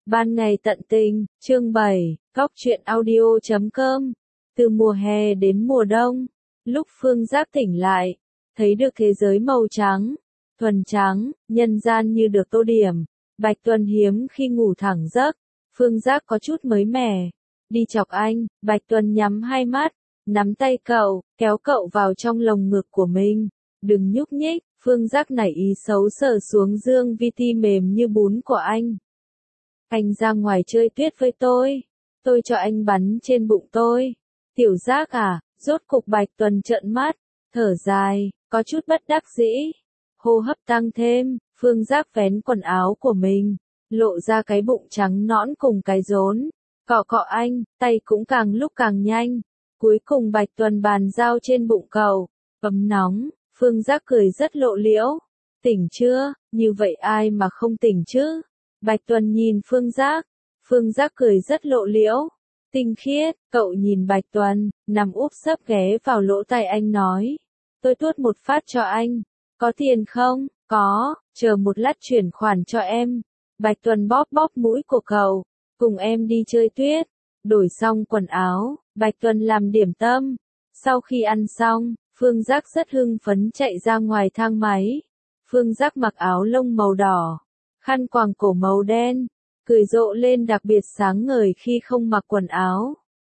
Ban ngày tận tình, chương 7, Góc truyện audio.com. Từ mùa hè đến mùa đông, lúc Phương Giác tỉnh lại, thấy được thế giới màu trắng, thuần trắng, nhân gian như được tô điểm. Bạch Tuần hiếm khi ngủ thẳng giấc, Phương Giác có chút mới mẻ. Đi chọc anh, Bạch Tuần nhắm hai mắt, nắm tay cậu, kéo cậu vào trong lồng ngực của mình. Đừng nhúc nhích, Phương Giác nảy ý xấu sờ xuống dương VT mềm như bún của anh. Anh ra ngoài chơi tuyết với tôi cho anh bắn trên bụng tôi. Tiểu Giác à, rốt cục Bạch Tuần trợn mắt, thở dài, có chút bất đắc dĩ. Hô hấp tăng thêm, Phương Giác vén quần áo của mình, lộ ra cái bụng trắng nõn cùng cái rốn. Cọ cọ anh, tay cũng càng lúc càng nhanh. Cuối cùng Bạch Tuần bàn giao trên bụng cậu, ấm nóng, Phương Giác cười rất lộ liễu. Tỉnh chưa, như vậy ai mà không tỉnh chứ? Bạch Tuần nhìn Phương Giác cười rất lộ liễu, tinh khiết. Cậu nhìn Bạch Tuần, nằm úp sấp ghé vào lỗ tai anh nói. Tôi tuốt một phát cho anh, có tiền không? Có, chờ một lát chuyển khoản cho em. Bạch Tuần bóp bóp mũi của cậu, cùng em đi chơi tuyết. Đổi xong quần áo, Bạch Tuần làm điểm tâm. Sau khi ăn xong, Phương Giác rất hưng phấn chạy ra ngoài thang máy. Phương Giác mặc áo lông màu đỏ, khăn quàng cổ màu đen, cười rộ lên đặc biệt sáng ngời khi không mặc quần áo.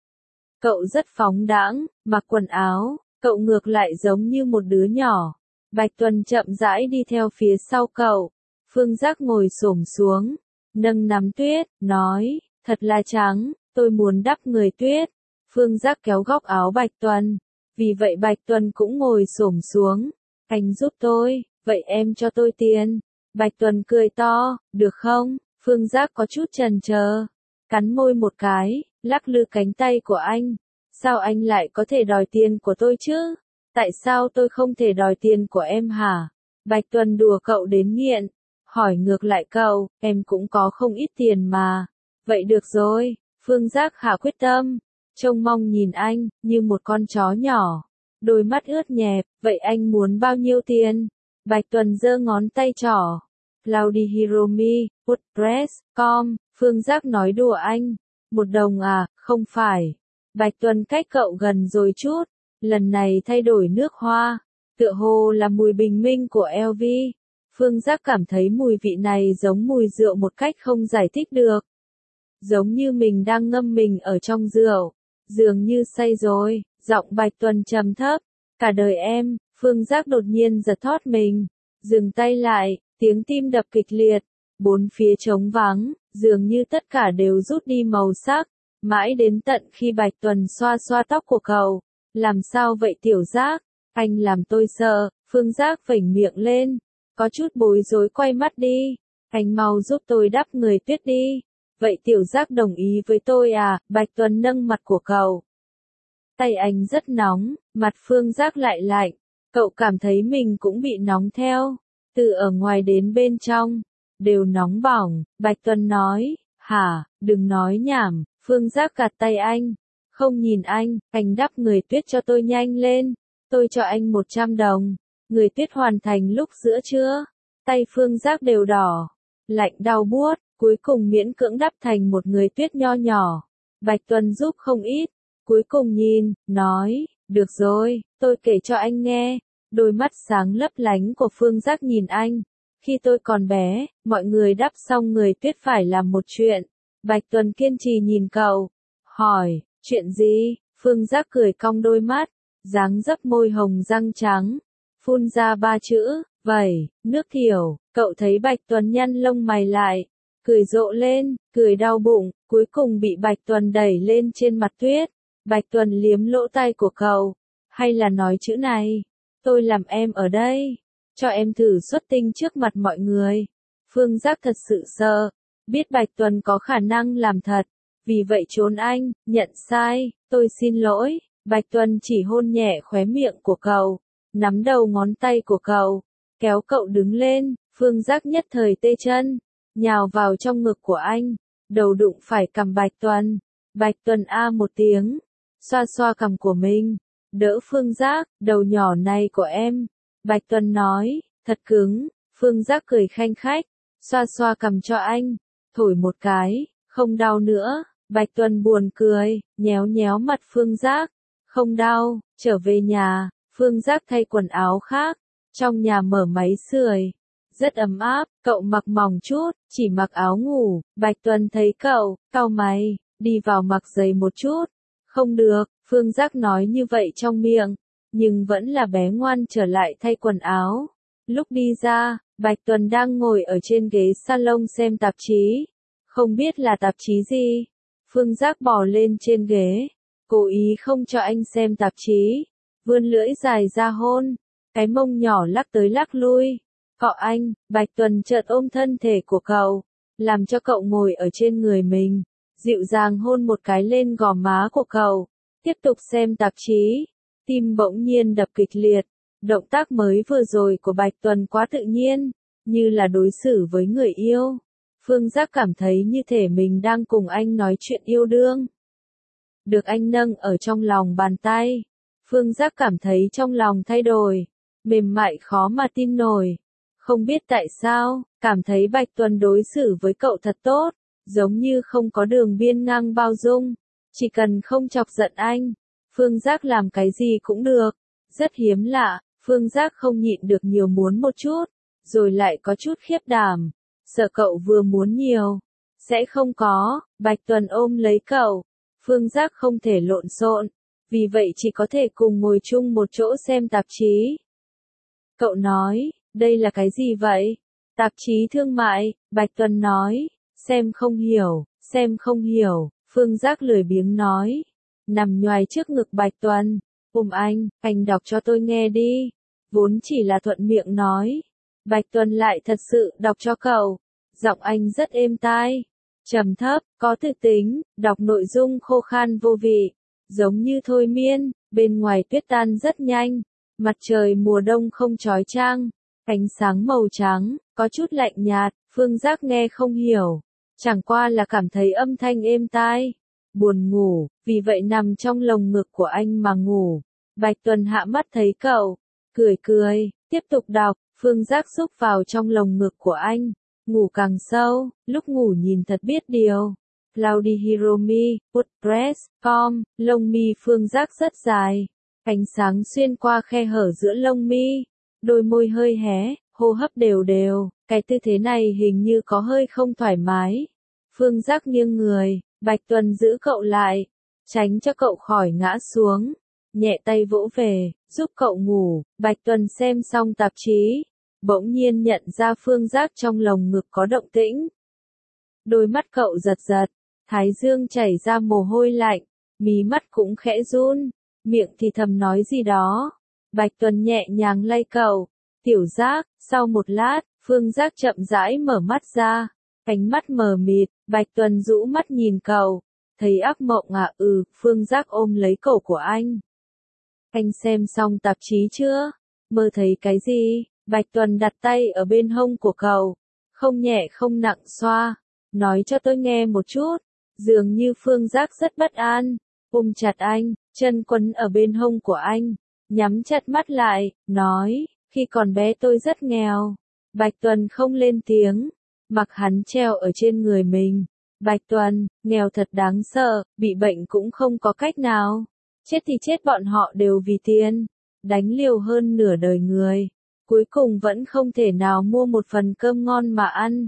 Cậu rất phóng đãng, mặc quần áo, cậu ngược lại giống như một đứa nhỏ. Bạch Tuần chậm rãi đi theo phía sau cậu. Phương Giác ngồi xổm xuống, nâng nắm tuyết, nói, thật là trắng, tôi muốn đắp người tuyết. Phương Giác kéo góc áo Bạch Tuần, vì vậy Bạch Tuần cũng ngồi xổm xuống. Anh giúp tôi, vậy em cho tôi tiền. Bạch Tuần cười to, được không? Phương Giác có chút chần chờ, cắn môi một cái, lắc lư cánh tay của anh. Sao anh lại có thể đòi tiền của tôi chứ? Tại sao tôi không thể đòi tiền của em hả? Bạch Tuần đùa cậu đến nghiện, hỏi ngược lại cậu, em cũng có không ít tiền mà. Vậy được rồi, Phương Giác hạ quyết tâm, trông mong nhìn anh, như một con chó nhỏ. Đôi mắt ướt nhẹp, vậy anh muốn bao nhiêu tiền? Bạch Tuần giơ ngón tay trỏ. Claudia Hiromi, WordPress.com, Phương Giác nói đùa anh. 1 đồng à, không phải. Bạch Tuần cách cậu gần rồi chút, lần này thay đổi nước hoa, tựa hồ là mùi bình minh của LV. Phương Giác cảm thấy mùi vị này giống mùi rượu một cách không giải thích được. Giống như mình đang ngâm mình ở trong rượu, dường như say rồi, giọng Bạch Tuần trầm thấp. Cả đời em, Phương Giác đột nhiên giật thót mình, dừng tay lại. Tiếng tim đập kịch liệt, bốn phía trống vắng, dường như tất cả đều rút đi màu sắc, mãi đến tận khi Bạch Tuần xoa xoa tóc của cậu. Làm sao vậy Tiểu Giác? Anh làm tôi sợ. Phương Giác vểnh miệng lên, có chút bối rối quay mắt đi. Anh mau giúp tôi đắp người tuyết đi. Vậy Tiểu Giác đồng ý với tôi à? Bạch Tuần nâng mặt của cậu. Tay anh rất nóng, mặt Phương Giác lại lạnh, cậu cảm thấy mình cũng bị nóng theo. Từ ở ngoài đến bên trong, đều nóng bỏng. Bạch Tuần nói, hả, đừng nói nhảm. Phương Giác gạt tay anh, không nhìn anh đắp người tuyết cho tôi nhanh lên. Tôi cho anh 100 đồng. Người tuyết hoàn thành lúc giữa trưa. Tay Phương Giác đều đỏ, lạnh đau buốt, cuối cùng miễn cưỡng đắp thành một người tuyết nho nhỏ. Bạch Tuần giúp không ít, cuối cùng nhìn, nói, được rồi, tôi kể cho anh nghe. Đôi mắt sáng lấp lánh của Phương Giác nhìn anh. Khi tôi còn bé, mọi người đắp xong người tuyết phải làm một chuyện. Bạch Tuần kiên trì nhìn cậu, hỏi, chuyện gì? Phương Giác cười cong đôi mắt, dáng dấp môi hồng răng trắng, phun ra 3 chữ, vẩy, nước thiểu. Cậu thấy Bạch Tuần nhăn lông mày lại, cười rộ lên, cười đau bụng, cuối cùng bị Bạch Tuần đẩy lên trên mặt tuyết. Bạch Tuần liếm lỗ tai của cậu, hay là nói chữ này? Tôi làm em ở đây, cho em thử xuất tinh trước mặt mọi người. Phương Giác thật sự sợ, biết Bạch Tuần có khả năng làm thật, vì vậy trốn anh, nhận sai, tôi xin lỗi. Bạch Tuần chỉ hôn nhẹ khóe miệng của cậu, nắm đầu ngón tay của cậu, kéo cậu đứng lên. Phương Giác nhất thời tê chân, nhào vào trong ngực của anh, đầu đụng phải cằm Bạch Tuần. Bạch Tuần a một tiếng, xoa xoa cằm của mình. Đỡ Phương Giác, đầu nhỏ này của em. Bạch Tuần nói, thật cứng. Phương Giác cười khanh khách, xoa xoa cằm cho anh. thổi một cái, không đau nữa. Bạch Tuần buồn cười, nhéo nhéo mặt Phương Giác. Không đau, trở về nhà, Phương Giác thay quần áo khác, trong nhà mở máy sưởi, rất ấm áp, cậu mặc mỏng chút, chỉ mặc áo ngủ. Bạch Tuần thấy cậu, cau mày, đi vào mặc giày một chút. Không được, Phương Giác nói như vậy trong miệng, nhưng vẫn là bé ngoan trở lại thay quần áo. Lúc đi ra, Bạch Tuần đang ngồi ở trên ghế salon xem tạp chí. Không biết là tạp chí gì. Phương Giác bò lên trên ghế, cố ý không cho anh xem tạp chí, vươn lưỡi dài ra hôn, cái mông nhỏ lắc tới lắc lui. Cọ anh, Bạch Tuần chợt ôm thân thể của cậu, làm cho cậu ngồi ở trên người mình, dịu dàng hôn một cái lên gò má của cậu, tiếp tục xem tạp chí. Tim bỗng nhiên đập kịch liệt, động tác mới vừa rồi của Bạch Tuần quá tự nhiên, như là đối xử với người yêu. Phương Giác cảm thấy như thể mình đang cùng anh nói chuyện yêu đương. Được anh nâng ở trong lòng bàn tay, Phương Giác cảm thấy trong lòng thay đổi, mềm mại khó mà tin nổi. Không biết tại sao, cảm thấy Bạch Tuần đối xử với cậu thật tốt, giống như không có đường biên ngang bao dung, chỉ cần không chọc giận anh, Phương Giác làm cái gì cũng được. Rất hiếm lạ, Phương Giác không nhịn được nhiều muốn một chút, rồi lại có chút khiếp đảm, sợ cậu vừa muốn nhiều, sẽ không có. Bạch Tuần ôm lấy cậu, Phương Giác không thể lộn xộn, vì vậy chỉ có thể cùng ngồi chung một chỗ xem tạp chí. Cậu nói, đây là cái gì vậy? Tạp chí thương mại, Bạch Tuần nói, xem không hiểu, xem không hiểu. Phương Giác lười biếng nói, nằm nhoài trước ngực Bạch Tuần, ôm anh đọc cho tôi nghe đi. Vốn chỉ là thuận miệng nói, Bạch Tuần lại thật sự đọc cho cậu. Giọng anh rất êm tai, trầm thấp, có tự tính, đọc nội dung khô khan vô vị, giống như thôi miên. Bên ngoài tuyết tan rất nhanh, mặt trời mùa đông không chói chang, ánh sáng màu trắng, có chút lạnh nhạt. Phương Giác nghe không hiểu, chẳng qua là cảm thấy âm thanh êm tai, buồn ngủ, vì vậy nằm trong lồng ngực của anh mà ngủ. Bạch Tuần hạ mắt thấy cậu, cười cười, tiếp tục đọc. Phương Giác xúc vào trong lồng ngực của anh, ngủ càng sâu, lúc ngủ nhìn thật biết điều. Cloudy Hiromi, WordPress.com, lông mi Phương Giác rất dài, ánh sáng xuyên qua khe hở giữa lông mi, đôi môi hơi hé, hô hấp đều đều, cái tư thế này hình như có hơi không thoải mái. Phương Giác nghiêng người, Bạch Tuần giữ cậu lại, tránh cho cậu khỏi ngã xuống, nhẹ tay vỗ về, giúp cậu ngủ. Bạch Tuần xem xong tạp chí, bỗng nhiên nhận ra Phương Giác trong lồng ngực có động tĩnh. Đôi mắt cậu giật giật, thái dương chảy ra mồ hôi lạnh, mí mắt cũng khẽ run, miệng thì thầm nói gì đó. Bạch Tuần nhẹ nhàng lay cậu, tiểu Giác. Sau một lát, Phương Giác chậm rãi mở mắt ra, ánh mắt mờ mịt. Bạch Tuần rũ mắt nhìn cậu, thấy ác mộng à? Phương Giác ôm lấy cổ của anh. Anh xem xong tạp chí chưa? Mơ thấy cái gì? Bạch Tuần đặt tay ở bên hông của cậu, không nhẹ không nặng xoa, nói cho tôi nghe một chút. Dường như Phương Giác rất bất an, ôm chặt anh, chân quấn ở bên hông của anh, nhắm chặt mắt lại, nói, khi còn bé tôi rất nghèo. Bạch Tuần không lên tiếng, mặc hắn treo ở trên người mình. Bạch Tuần, nghèo thật đáng sợ, bị bệnh cũng không có cách nào. Chết thì chết, bọn họ đều vì tiền, đánh liều hơn nửa đời người, cuối cùng vẫn không thể nào mua một phần cơm ngon mà ăn.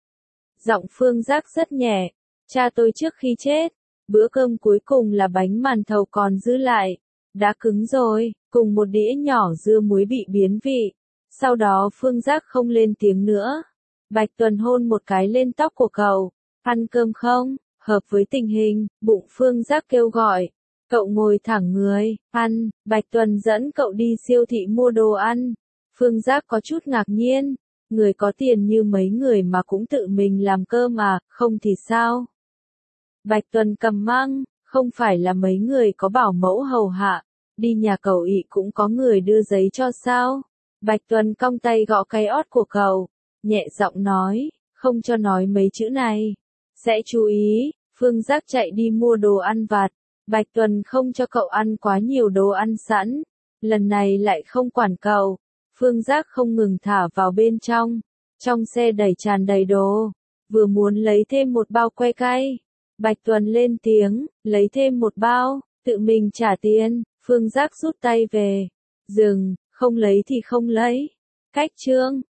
Giọng Phương Giác rất nhẹ, cha tôi trước khi chết, bữa cơm cuối cùng là bánh màn thầu còn giữ lại, đã cứng rồi, cùng một đĩa nhỏ dưa muối bị biến vị. Sau đó Phương Giác không lên tiếng nữa. Bạch Tuần hôn một cái lên tóc của cậu, ăn cơm không? Hợp với tình hình, bụng Phương Giác kêu gọi. Cậu ngồi thẳng người, ăn. Bạch Tuần dẫn cậu đi siêu thị mua đồ ăn. Phương Giác có chút ngạc nhiên, người có tiền như mấy người mà cũng tự mình làm cơm à, không thì sao? Bạch Tuần cầm măng, không phải là mấy người có bảo mẫu hầu hạ, đi nhà cậu ị cũng có người đưa giấy cho sao? Bạch Tuần cong tay gõ cái ót của cậu, nhẹ giọng nói, không cho nói mấy chữ này, sẽ chú ý. Phương Giác chạy đi mua đồ ăn vặt, Bạch Tuần không cho cậu ăn quá nhiều đồ ăn sẵn, lần này lại không quản cậu. Phương Giác không ngừng thả vào bên trong xe tràn đầy đồ, vừa muốn lấy thêm một bao que cay. Bạch Tuần lên tiếng, lấy thêm một bao, tự mình trả tiền. Phương Giác rút tay về. Dừng, không lấy thì không lấy. Cách chương.